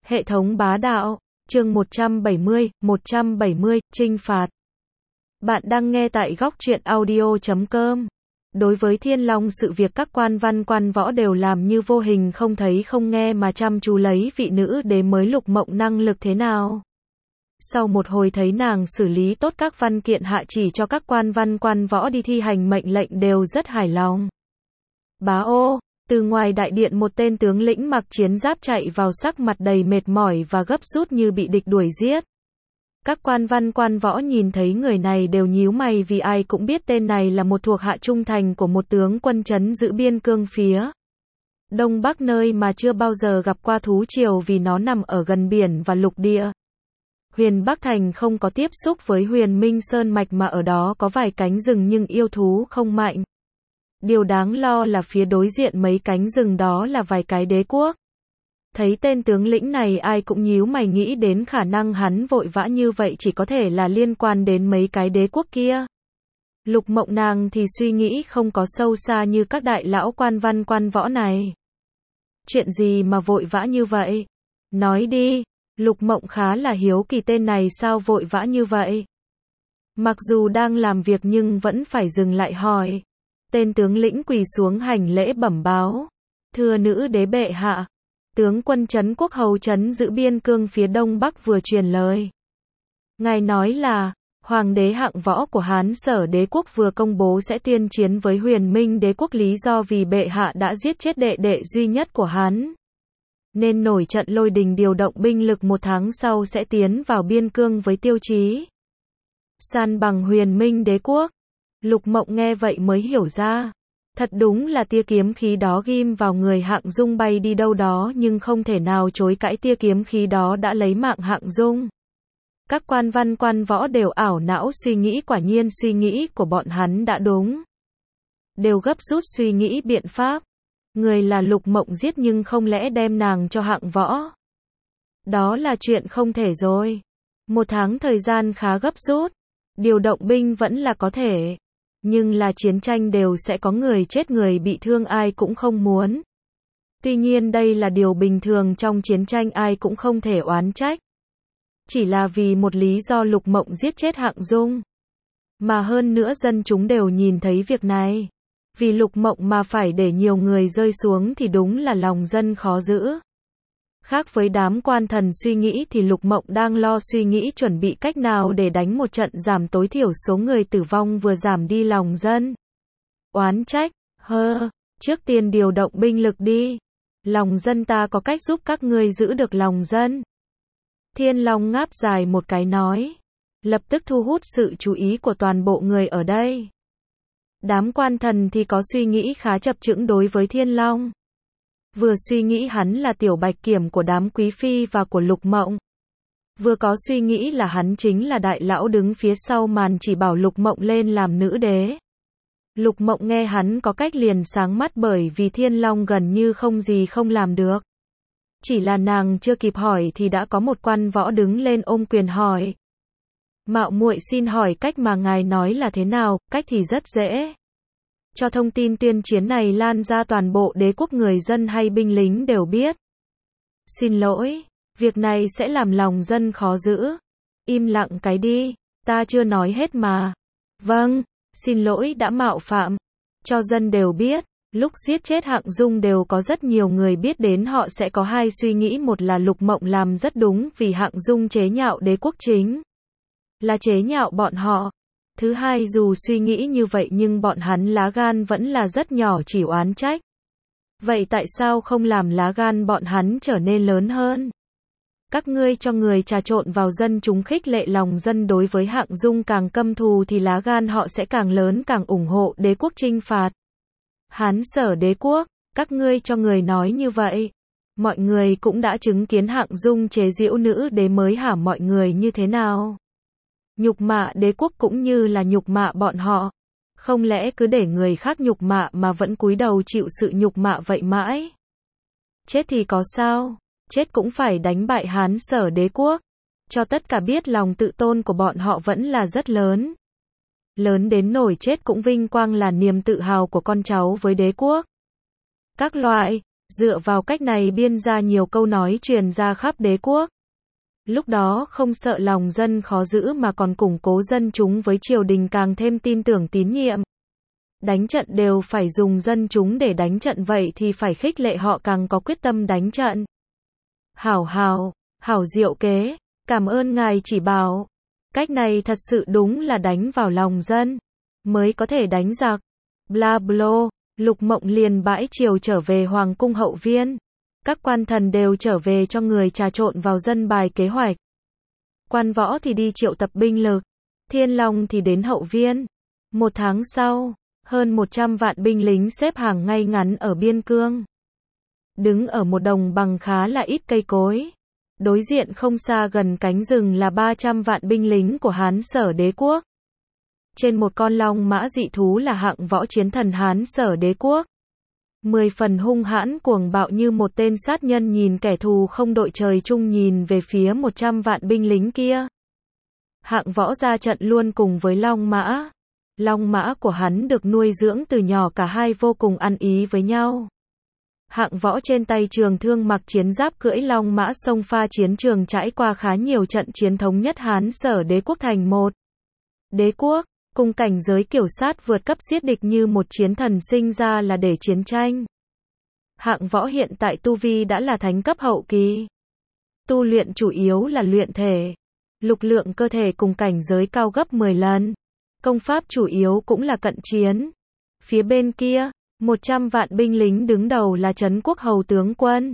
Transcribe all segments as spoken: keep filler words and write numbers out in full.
Hệ thống bá đạo, chương một trăm bảy mươi, một trăm bảy mươi, trinh phạt. Bạn đang nghe tại góc truyện audio chấm com. Đối với Thiên Long sự việc các quan văn quan võ đều làm như vô hình không thấy không nghe mà chăm chú lấy vị nữ đế mới Lục Mộng năng lực thế nào. Sau một hồi thấy nàng xử lý tốt các văn kiện hạ chỉ cho các quan văn quan võ đi thi hành mệnh lệnh đều rất hài lòng. Bá ô, từ ngoài đại điện một tên tướng lĩnh mặc chiến giáp chạy vào sắc mặt đầy mệt mỏi và gấp rút như bị địch đuổi giết. Các quan văn quan võ nhìn thấy người này đều nhíu mày vì ai cũng biết tên này là một thuộc hạ trung thành của một tướng quân trấn giữ biên cương phía Đông Bắc, nơi mà chưa bao giờ gặp qua thú triều vì nó nằm ở gần biển và lục địa. Huyền Bắc Thành không có tiếp xúc với Huyền Minh Sơn Mạch mà ở đó có vài cánh rừng nhưng yêu thú không mạnh. Điều đáng lo là phía đối diện mấy cánh rừng đó là vài cái đế quốc. Thấy tên tướng lĩnh này ai cũng nhíu mày nghĩ đến khả năng hắn vội vã như vậy chỉ có thể là liên quan đến mấy cái đế quốc kia. Lục Mộng nàng thì suy nghĩ không có sâu xa như các đại lão quan văn quan võ này. Chuyện gì mà vội vã như vậy? Nói đi. Lục Mộng khá là hiếu kỳ tên này sao vội vã như vậy. Mặc dù đang làm việc nhưng vẫn phải dừng lại hỏi. Tên tướng lĩnh quỳ xuống hành lễ bẩm báo. Thưa nữ đế bệ hạ, tướng quân trấn quốc hầu trấn giữ biên cương phía Đông Bắc vừa truyền lời. Ngài nói là, hoàng đế hạng võ của Hán Sở đế quốc vừa công bố sẽ tuyên chiến với Huyền Minh đế quốc lý do vì bệ hạ đã giết chết đệ đệ duy nhất của Hán. Nên nổi trận lôi đình điều động binh lực một tháng sau sẽ tiến vào biên cương với tiêu chí san bằng Huyền Minh đế quốc. Lục Mộng nghe vậy mới hiểu ra. Thật đúng là tia kiếm khí đó ghim vào người Hạng Dung bay đi đâu đó nhưng không thể nào chối cãi tia kiếm khí đó đã lấy mạng Hạng Dung. Các quan văn quan võ đều ảo não suy nghĩ quả nhiên suy nghĩ của bọn hắn đã đúng. Đều gấp rút suy nghĩ biện pháp. Người là Lục Mộng giết nhưng không lẽ đem nàng cho Hạng Võ. Đó là chuyện không thể rồi. Một tháng thời gian khá gấp rút. Điều động binh vẫn là có thể. Nhưng là chiến tranh đều sẽ có người chết người bị thương ai cũng không muốn. Tuy nhiên đây là điều bình thường trong chiến tranh ai cũng không thể oán trách. Chỉ là vì một lý do Lục Mộng giết chết Hạng Dung. Mà hơn nữa dân chúng đều nhìn thấy việc này. Vì Lục Mộng mà phải để nhiều người rơi xuống thì đúng là lòng dân khó giữ. Khác với đám quan thần suy nghĩ thì Lục Mộng đang lo suy nghĩ chuẩn bị cách nào để đánh một trận giảm tối thiểu số người tử vong vừa giảm đi lòng dân. Oán trách, hơ, trước tiên điều động binh lực đi. Lòng dân ta có cách giúp các ngươi giữ được lòng dân. Thiên Long ngáp dài một cái nói. Lập tức thu hút sự chú ý của toàn bộ người ở đây. Đám quan thần thì có suy nghĩ khá chập chững đối với Thiên Long. Vừa suy nghĩ hắn là tiểu bạch kiểm của đám quý phi và của Lục Mộng. Vừa có suy nghĩ là hắn chính là đại lão đứng phía sau màn chỉ bảo Lục Mộng lên làm nữ đế. Lục Mộng nghe hắn có cách liền sáng mắt bởi vì Thiên Long gần như không gì không làm được. Chỉ là nàng chưa kịp hỏi thì đã có một quan võ đứng lên ôm quyền hỏi. Mạo muội xin hỏi cách mà ngài nói là thế nào, cách thì rất dễ. Cho thông tin tuyên chiến này lan ra toàn bộ đế quốc người dân hay binh lính đều biết. Xin lỗi, việc này sẽ làm lòng dân khó giữ. Im lặng cái đi, ta chưa nói hết mà. Vâng, xin lỗi đã mạo phạm. Cho dân đều biết, lúc giết chết Hạng Dung đều có rất nhiều người biết đến họ sẽ có hai suy nghĩ, một là Lục Mộng làm rất đúng vì Hạng Dung chế nhạo đế quốc chính. Là chế nhạo bọn họ. Thứ hai dù suy nghĩ như vậy nhưng bọn hắn lá gan vẫn là rất nhỏ chỉ oán trách. Vậy tại sao không làm lá gan bọn hắn trở nên lớn hơn? Các ngươi cho người trà trộn vào dân chúng khích lệ lòng dân đối với Hạng Dung càng căm thù thì lá gan họ sẽ càng lớn càng ủng hộ đế quốc chinh phạt. Hán Sở đế quốc, các ngươi cho người nói như vậy. Mọi người cũng đã chứng kiến Hạng Dung chế giễu nữ đế mới hả mọi người như thế nào? Nhục mạ đế quốc cũng như là nhục mạ bọn họ. Không lẽ cứ để người khác nhục mạ mà vẫn cúi đầu chịu sự nhục mạ vậy mãi? Chết thì có sao? Chết cũng phải đánh bại Hán Sở đế quốc. Cho tất cả biết lòng tự tôn của bọn họ vẫn là rất lớn. Lớn đến nổi chết cũng vinh quang là niềm tự hào của con cháu với đế quốc. Các loại, Dựa vào cách này biên ra nhiều câu nói truyền ra khắp đế quốc. Lúc đó không sợ lòng dân khó giữ mà còn củng cố dân chúng với triều đình càng thêm tin tưởng tín nhiệm. Đánh trận đều phải dùng dân chúng để đánh trận, vậy thì phải khích lệ họ càng có quyết tâm đánh trận. Hảo hảo, hảo diệu kế, cảm ơn ngài chỉ bảo. Cách này thật sự đúng là đánh vào lòng dân, mới có thể đánh giặc. Bla blo, Lục Mộng liền bãi triều trở về hoàng cung hậu viên. Các quan thần đều trở về cho người trà trộn vào dân bài kế hoạch. Quan võ thì đi triệu tập binh lực. Thiên Long thì đến hậu viên. Một tháng sau, hơn một trăm vạn binh lính xếp hàng ngay ngắn ở biên cương. Đứng ở một đồng bằng khá là ít cây cối. Đối diện không xa gần cánh rừng là ba trăm vạn binh lính của Hán Sở Đế quốc. Trên một con long mã dị thú là hạng võ chiến thần Hán Sở Đế quốc. Mười phần hung hãn cuồng bạo như một tên sát nhân, nhìn kẻ thù không đội trời chung nhìn về phía một trăm vạn binh lính kia. Hạng võ ra trận luôn cùng với long mã. Long mã của hắn được nuôi dưỡng từ nhỏ, cả hai vô cùng ăn ý với nhau. Hạng võ trên tay trường thương, mặc chiến giáp, cưỡi long mã xông pha chiến trường, trải qua khá nhiều trận chiến, thống nhất Hán Sở Đế quốc thành một đế quốc, cùng cảnh giới kiểu sát vượt cấp giết địch như một chiến thần, sinh ra là để chiến tranh. Hạng võ hiện tại tu vi đã là thánh cấp hậu kỳ. Tu luyện chủ yếu là luyện thể. Lực lượng cơ thể cùng cảnh giới cao gấp mười lần. Công pháp chủ yếu cũng là cận chiến. Phía bên kia, một trăm vạn binh lính đứng đầu là Trấn Quốc Hầu tướng quân.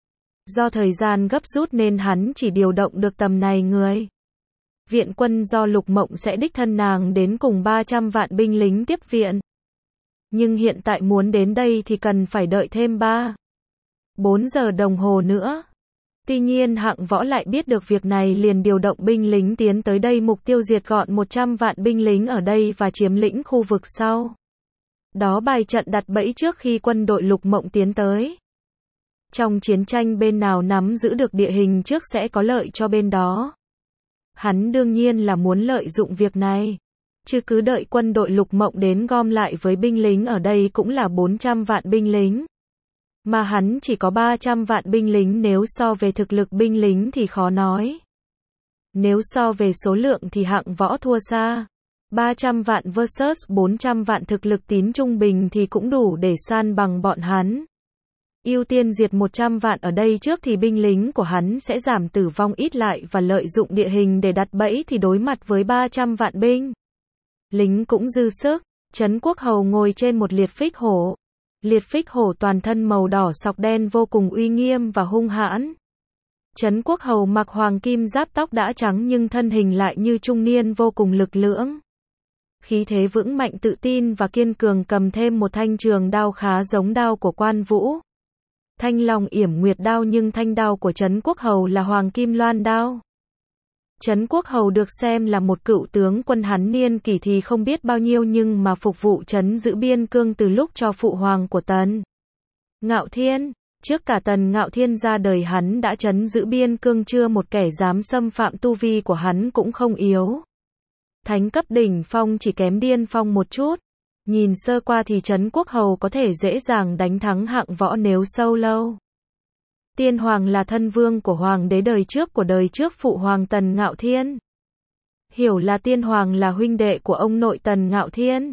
Do thời gian gấp rút nên hắn chỉ điều động được tầm này người. Viện quân do Lục Mộng sẽ đích thân nàng đến cùng ba trăm vạn binh lính tiếp viện. Nhưng hiện tại muốn đến đây thì cần phải đợi thêm ba, bốn giờ đồng hồ nữa. Tuy nhiên Hạng Võ lại biết được việc này, liền điều động binh lính tiến tới đây, mục tiêu diệt gọn một trăm vạn binh lính ở đây và chiếm lĩnh khu vực sau. Đó bài trận đặt bẫy trước khi quân đội Lục Mộng tiến tới. Trong chiến tranh, bên nào nắm giữ được địa hình trước sẽ có lợi cho bên đó. Hắn đương nhiên là muốn lợi dụng việc này. Chứ cứ đợi quân đội Lục Mộng đến gom lại với binh lính ở đây cũng là bốn trăm vạn binh lính. Mà hắn chỉ có ba trăm vạn binh lính, nếu so về thực lực binh lính thì khó nói. Nếu so về số lượng thì Hạng Võ thua xa. ba trăm vạn versus bốn trăm vạn, thực lực tín trung bình thì cũng đủ để san bằng bọn hắn. Ưu tiên diệt một trăm vạn ở đây trước thì binh lính của hắn sẽ giảm tử vong ít lại, và lợi dụng địa hình để đặt bẫy thì đối mặt với ba trăm vạn binh lính cũng dư sức. Trấn Quốc Hầu ngồi trên một liệt phích hổ. Liệt phích hổ toàn thân màu đỏ sọc đen, vô cùng uy nghiêm và hung hãn. Trấn Quốc Hầu mặc hoàng kim giáp, tóc đã trắng nhưng thân hình lại như trung niên, vô cùng lực lưỡng. Khí thế vững mạnh, tự tin và kiên cường, cầm thêm một thanh trường đao khá giống đao của Quan Vũ. Thanh Long Yểm Nguyệt đao, nhưng thanh đao của Trấn Quốc Hầu là hoàng kim loan đao. Trấn Quốc Hầu được xem là một cựu tướng quân, hắn niên kỷ thì không biết bao nhiêu nhưng mà phục vụ trấn giữ biên cương từ lúc cho phụ hoàng của Tần Ngạo Thiên. Trước cả Tần Ngạo Thiên ra đời, hắn đã trấn giữ biên cương, chưa một kẻ dám xâm phạm, tu vi của hắn cũng không yếu. Thánh cấp đỉnh phong, chỉ kém điên phong một chút. Nhìn sơ qua thì Trấn Quốc Hầu có thể dễ dàng đánh thắng Hạng Võ nếu sâu lâu. Tiên Hoàng là thân vương của hoàng đế đời trước của đời trước phụ hoàng Tần Ngạo Thiên. Hiểu là Tiên Hoàng là huynh đệ của ông nội Tần Ngạo Thiên.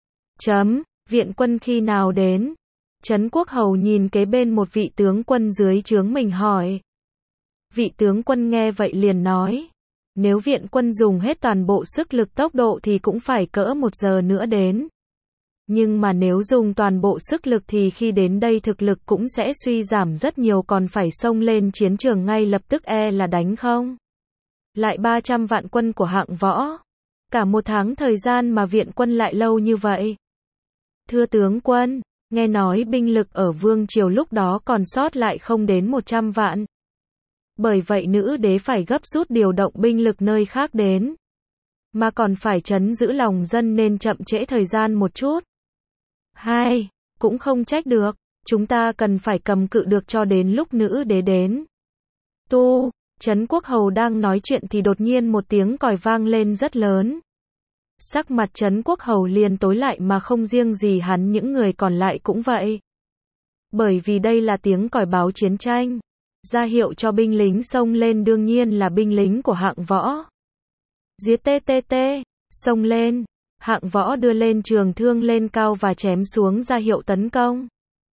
Chấm, viện quân khi nào đến? Trấn Quốc Hầu nhìn kế bên một vị tướng quân dưới trướng mình hỏi. Vị tướng quân nghe vậy liền nói. Nếu viện quân dùng hết toàn bộ sức lực tốc độ thì cũng phải cỡ một giờ nữa đến. Nhưng mà nếu dùng toàn bộ sức lực thì khi đến đây thực lực cũng sẽ suy giảm rất nhiều, còn phải xông lên chiến trường ngay lập tức, e là đánh không lại ba trăm vạn quân của Hạng Võ. Cả một tháng thời gian mà viện quân lại lâu như vậy. Thưa tướng quân, nghe nói binh lực ở Vương Triều lúc đó còn sót lại không đến một trăm vạn. Bởi vậy nữ đế phải gấp rút điều động binh lực nơi khác đến. Mà còn phải trấn giữ lòng dân nên chậm trễ thời gian một chút. Hai, cũng không trách được, chúng ta cần phải cầm cự được cho đến lúc nữ đế đến. Tu, Trấn Quốc Hầu đang nói chuyện thì đột nhiên một tiếng còi vang lên rất lớn. Sắc mặt Trấn Quốc Hầu liền tối lại, mà không riêng gì hắn, những người còn lại cũng vậy. Bởi vì đây là tiếng còi báo chiến tranh, ra hiệu cho binh lính xông lên, đương nhiên là binh lính của Hạng Võ. Giết tê tê tê, xông lên, Hạng Võ đưa lên trường thương lên cao và chém xuống ra hiệu tấn công.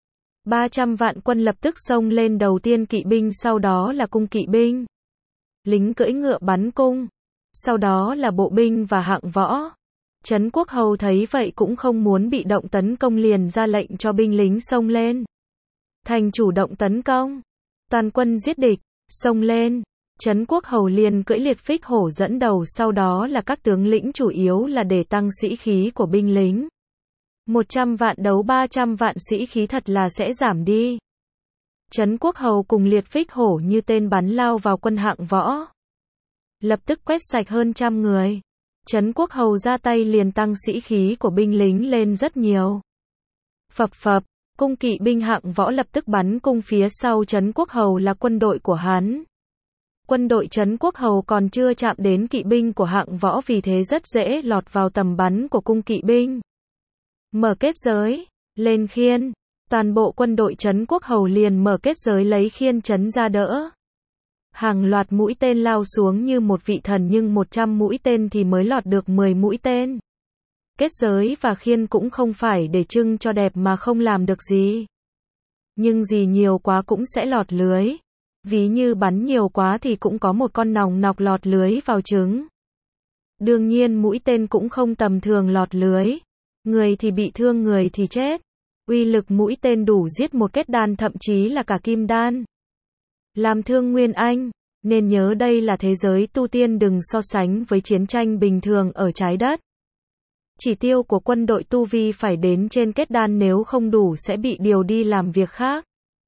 ba trăm vạn quân lập tức xông lên, đầu tiên kỵ binh, sau đó là cung kỵ binh. Lính cưỡi ngựa bắn cung, sau đó là bộ binh và Hạng Võ. Trấn Quốc Hầu thấy vậy cũng không muốn bị động tấn công, liền ra lệnh cho binh lính xông lên. Thành chủ động tấn công, toàn quân giết địch, xông lên. Trấn Quốc Hầu liền cưỡi liệt phích hổ dẫn đầu, sau đó là các tướng lĩnh, chủ yếu là để tăng sĩ khí của binh lính. một trăm vạn đấu ba trăm vạn, sĩ khí thật là sẽ giảm đi. Trấn Quốc Hầu cùng liệt phích hổ như tên bắn lao vào quân Hạng Võ, lập tức quét sạch hơn trăm người. Trấn Quốc Hầu ra tay liền tăng sĩ khí của binh lính lên rất nhiều. Phập phập, cung kỵ binh Hạng Võ lập tức bắn cung phía sau Trấn Quốc Hầu là quân đội của hắn. Quân đội Trấn Quốc Hầu còn chưa chạm đến kỵ binh của Hạng Võ, vì thế rất dễ lọt vào tầm bắn của cung kỵ binh. Mở kết giới, lên khiên, toàn bộ quân đội Trấn Quốc Hầu liền mở kết giới lấy khiên trấn ra đỡ. Hàng loạt mũi tên lao xuống như một vị thần, nhưng một trăm mũi tên thì mới lọt được mười mũi tên. Kết giới và khiên cũng không phải để trưng cho đẹp mà không làm được gì. Nhưng gì nhiều quá cũng sẽ lọt lưới. Ví như bắn nhiều quá thì cũng có một con nòng nọc lọt lưới vào trứng. Đương nhiên mũi tên cũng không tầm thường lọt lưới. Người thì bị thương, người thì chết. Uy lực mũi tên đủ giết một kết đan, thậm chí là cả kim đan. Làm thương Nguyên Anh, nên nhớ đây là thế giới tu tiên, đừng so sánh với chiến tranh bình thường ở trái đất. Chỉ tiêu của quân đội tu vi phải đến trên kết đan, nếu không đủ sẽ bị điều đi làm việc khác.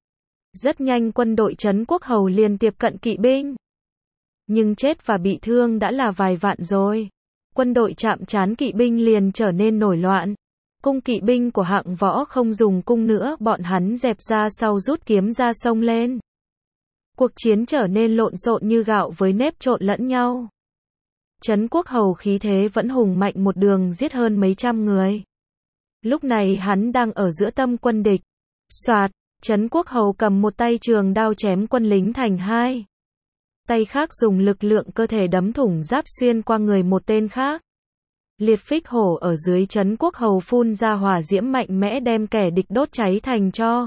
Rất nhanh quân đội Trấn Quốc Hầu liền tiếp cận kỵ binh. Nhưng chết và bị thương đã là vài vạn rồi. Quân đội chạm trán kỵ binh liền trở nên nổi loạn. Cung kỵ binh của Hạng Võ không dùng cung nữa, bọn hắn dẹp ra sau, rút kiếm ra xông lên. Cuộc chiến trở nên lộn xộn như gạo với nếp trộn lẫn nhau. Trấn Quốc Hầu khí thế vẫn hùng mạnh, một đường giết hơn mấy trăm người. Lúc này hắn đang ở giữa tâm quân địch. Soạt, Trấn Quốc Hầu cầm một tay trường đao chém quân lính thành hai. Tay khác dùng lực lượng cơ thể đấm thủng giáp xuyên qua người một tên khác. Liệt phích hổ ở dưới Trấn Quốc Hầu phun ra hỏa diễm mạnh mẽ, đem kẻ địch đốt cháy thành tro.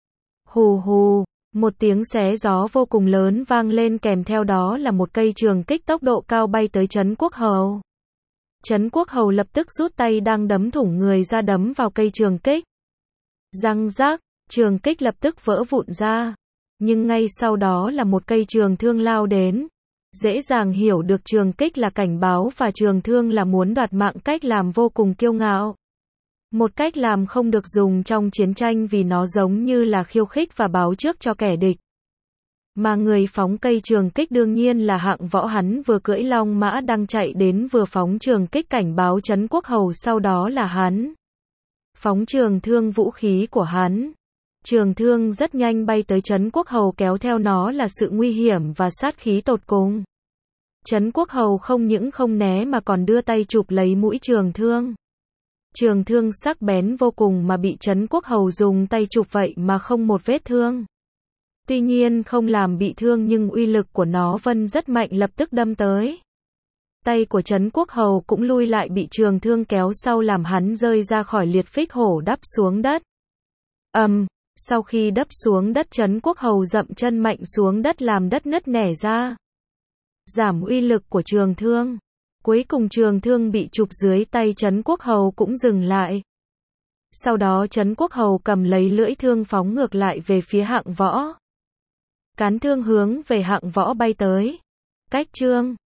Hù hù, một tiếng xé gió vô cùng lớn vang lên, kèm theo đó là một cây trường kích tốc độ cao bay tới Trấn Quốc Hầu. Trấn Quốc Hầu lập tức rút tay đang đấm thủng người ra, đấm vào cây trường kích. Răng rác, trường kích lập tức vỡ vụn ra. Nhưng ngay sau đó là một cây trường thương lao đến. Dễ dàng hiểu được trường kích là cảnh báo và trường thương là muốn đoạt mạng, cách làm vô cùng kiêu ngạo. Một cách làm không được dùng trong chiến tranh vì nó giống như là khiêu khích và báo trước cho kẻ địch. Mà người phóng cây trường kích đương nhiên là Hạng Võ, hắn vừa cưỡi long mã đang chạy đến vừa phóng trường kích cảnh báo Trấn Quốc Hầu, sau đó là hắn phóng trường thương, vũ khí của hắn. Trường thương rất nhanh bay tới Trấn Quốc Hầu, kéo theo nó là sự nguy hiểm và sát khí tột cùng. Trấn Quốc Hầu không những không né mà còn đưa tay chụp lấy mũi trường thương. Trường thương sắc bén vô cùng mà bị Trấn Quốc Hầu dùng tay chụp vậy mà không một vết thương. Tuy nhiên không làm bị thương nhưng uy lực của nó vân rất mạnh, lập tức đâm tới. Tay của Trấn Quốc Hầu cũng lui lại, bị trường thương kéo sau làm hắn rơi ra khỏi liệt phích hổ, đắp xuống đất. Ầm, um, sau khi đắp xuống đất, Trấn Quốc Hầu dậm chân mạnh xuống đất làm đất nứt nẻ ra. Giảm uy lực của trường thương. Cuối cùng trường thương bị chụp dưới tay Trấn Quốc Hầu cũng dừng lại. Sau đó Trấn Quốc Hầu cầm lấy lưỡi thương phóng ngược lại về phía Hạng Võ. Cán thương hướng về Hạng Võ bay tới. Cách chương